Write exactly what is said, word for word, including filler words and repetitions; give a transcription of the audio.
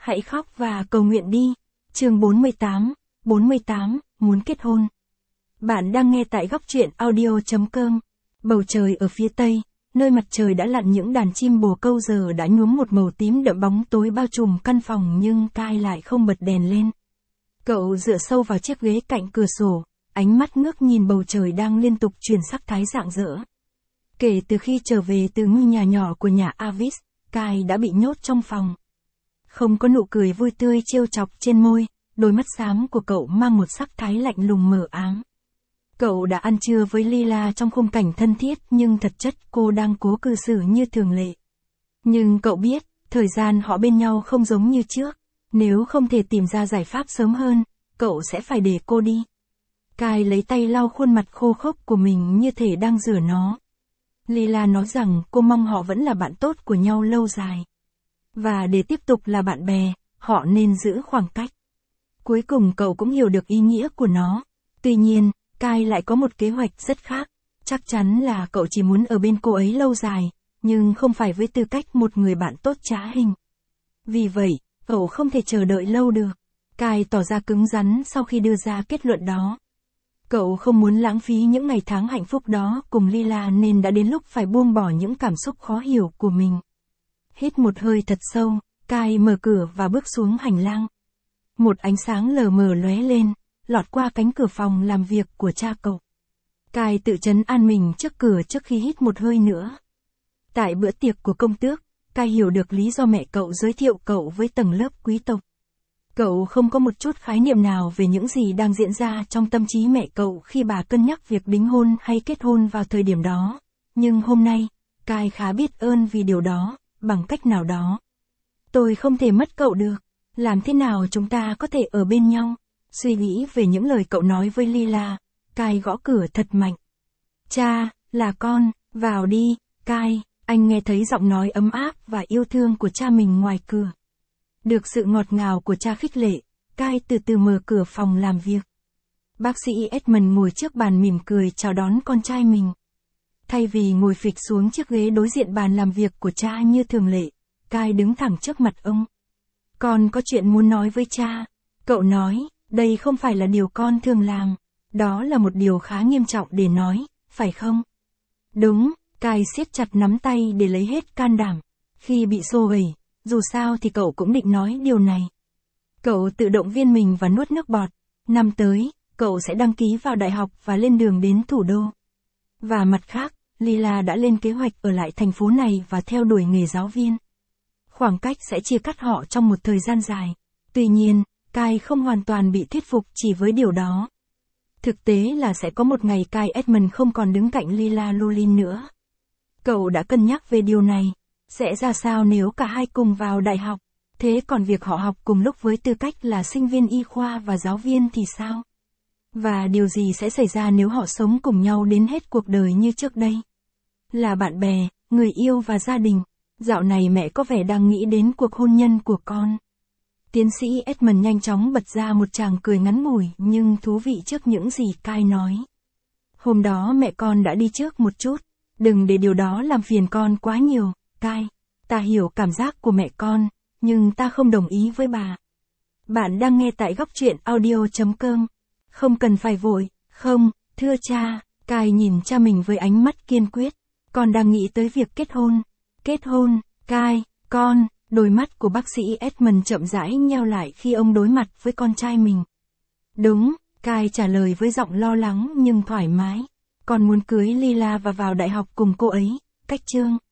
Hãy khóc và cầu nguyện đi. Chương bốn mươi tám, bốn mươi tám, muốn kết hôn. Bạn đang nghe tại góc truyện audio chấm com. Bầu trời ở phía tây, nơi mặt trời đã lặn, những đàn chim bồ câu giờ đã nhuốm một màu tím đậm, bóng tối bao trùm căn phòng nhưng Kai lại không bật đèn lên. Cậu dựa sâu vào chiếc ghế cạnh cửa sổ, ánh mắt ngước nhìn bầu trời đang liên tục chuyển sắc thái rạng rỡ. Kể từ khi trở về từ ngôi nhà nhỏ của nhà Avis, Kai đã bị nhốt trong phòng. Không có nụ cười vui tươi trêu chọc trên môi, đôi mắt xám của cậu mang một sắc thái lạnh lùng mờ ám. Cậu đã ăn trưa với Lila trong khung cảnh thân thiết, nhưng thật chất cô đang cố cư xử như thường lệ. Nhưng cậu biết, thời gian họ bên nhau không giống như trước. Nếu không thể tìm ra giải pháp sớm hơn, cậu sẽ phải để cô đi. Kai lấy tay lau khuôn mặt khô khốc của mình như thể đang rửa nó. Lila nói rằng cô mong họ vẫn là bạn tốt của nhau lâu dài. Và để tiếp tục là bạn bè, họ nên giữ khoảng cách. Cuối cùng cậu cũng hiểu được ý nghĩa của nó. Tuy nhiên, Kai lại có một kế hoạch rất khác. Chắc chắn là cậu chỉ muốn ở bên cô ấy lâu dài, nhưng không phải với tư cách một người bạn tốt trá hình. Vì vậy, cậu không thể chờ đợi lâu được. Kai tỏ ra cứng rắn sau khi đưa ra kết luận đó. Cậu không muốn lãng phí những ngày tháng hạnh phúc đó cùng Lila nên đã đến lúc phải buông bỏ những cảm xúc khó hiểu của mình. Hít một hơi thật sâu, Kai mở cửa và bước xuống hành lang. Một ánh sáng lờ mờ lóe lên, lọt qua cánh cửa phòng làm việc của cha cậu. Kai tự trấn an mình trước cửa trước khi hít một hơi nữa. Tại bữa tiệc của công tước, Kai hiểu được lý do mẹ cậu giới thiệu cậu với tầng lớp quý tộc. Cậu không có một chút khái niệm nào về những gì đang diễn ra trong tâm trí mẹ cậu khi bà cân nhắc việc đính hôn hay kết hôn vào thời điểm đó. Nhưng hôm nay, Kai khá biết ơn vì điều đó, bằng cách nào đó. Tôi không thể mất cậu được. Làm thế nào chúng ta có thể ở bên nhau? Suy nghĩ về những lời cậu nói với Lila, Kai gõ cửa thật mạnh. Cha, là con, vào đi, Kai. Anh nghe thấy giọng nói ấm áp và yêu thương của cha mình ngoài cửa. Được sự ngọt ngào của cha khích lệ, Kai từ từ mở cửa phòng làm việc. Bác sĩ Edmund ngồi trước bàn mỉm cười chào đón con trai mình. Thay vì ngồi phịch xuống chiếc ghế đối diện bàn làm việc của cha như thường lệ, Kai đứng thẳng trước mặt ông. Con có chuyện muốn nói với cha. Cậu nói, đây không phải là điều con thường làm. Đó là một điều khá nghiêm trọng để nói, phải không? Đúng. Kai siết chặt nắm tay để lấy hết can đảm. Khi bị xô đẩy, dù sao thì cậu cũng định nói điều này. Cậu tự động viên mình và nuốt nước bọt. Năm tới, cậu sẽ đăng ký vào đại học và lên đường đến thủ đô. Và mặt khác, Lila đã lên kế hoạch ở lại thành phố này và theo đuổi nghề giáo viên. Khoảng cách sẽ chia cắt họ trong một thời gian dài. Tuy nhiên, Kai không hoàn toàn bị thuyết phục chỉ với điều đó. Thực tế là sẽ có một ngày Kai Edmund không còn đứng cạnh Lila Lulin nữa. Cậu đã cân nhắc về điều này. Sẽ ra sao nếu cả hai cùng vào đại học? Thế còn việc họ học cùng lúc với tư cách là sinh viên y khoa và giáo viên thì sao? Và điều gì sẽ xảy ra nếu họ sống cùng nhau đến hết cuộc đời như trước đây? Là bạn bè, người yêu và gia đình. Dạo này mẹ có vẻ đang nghĩ đến cuộc hôn nhân của con. Tiến sĩ Edmund nhanh chóng bật ra một tràng cười ngắn ngủi nhưng thú vị trước những gì Kai nói. Hôm đó mẹ con đã đi trước một chút. Đừng để điều đó làm phiền con quá nhiều, Kai. Ta hiểu cảm giác của mẹ con, nhưng ta không đồng ý với bà. Bạn đang nghe tại góc truyện audio chấm com. Không cần phải vội, không, thưa cha. Kai nhìn cha mình với ánh mắt kiên quyết. Con đang nghĩ tới việc kết hôn. Kết hôn, Kai, con. Đôi mắt của bác sĩ Edmund chậm rãi nheo lại khi ông đối mặt với con trai mình. Đúng, Kai trả lời với giọng lo lắng nhưng thoải mái. Con muốn cưới Lila và vào đại học cùng cô ấy, cách chương.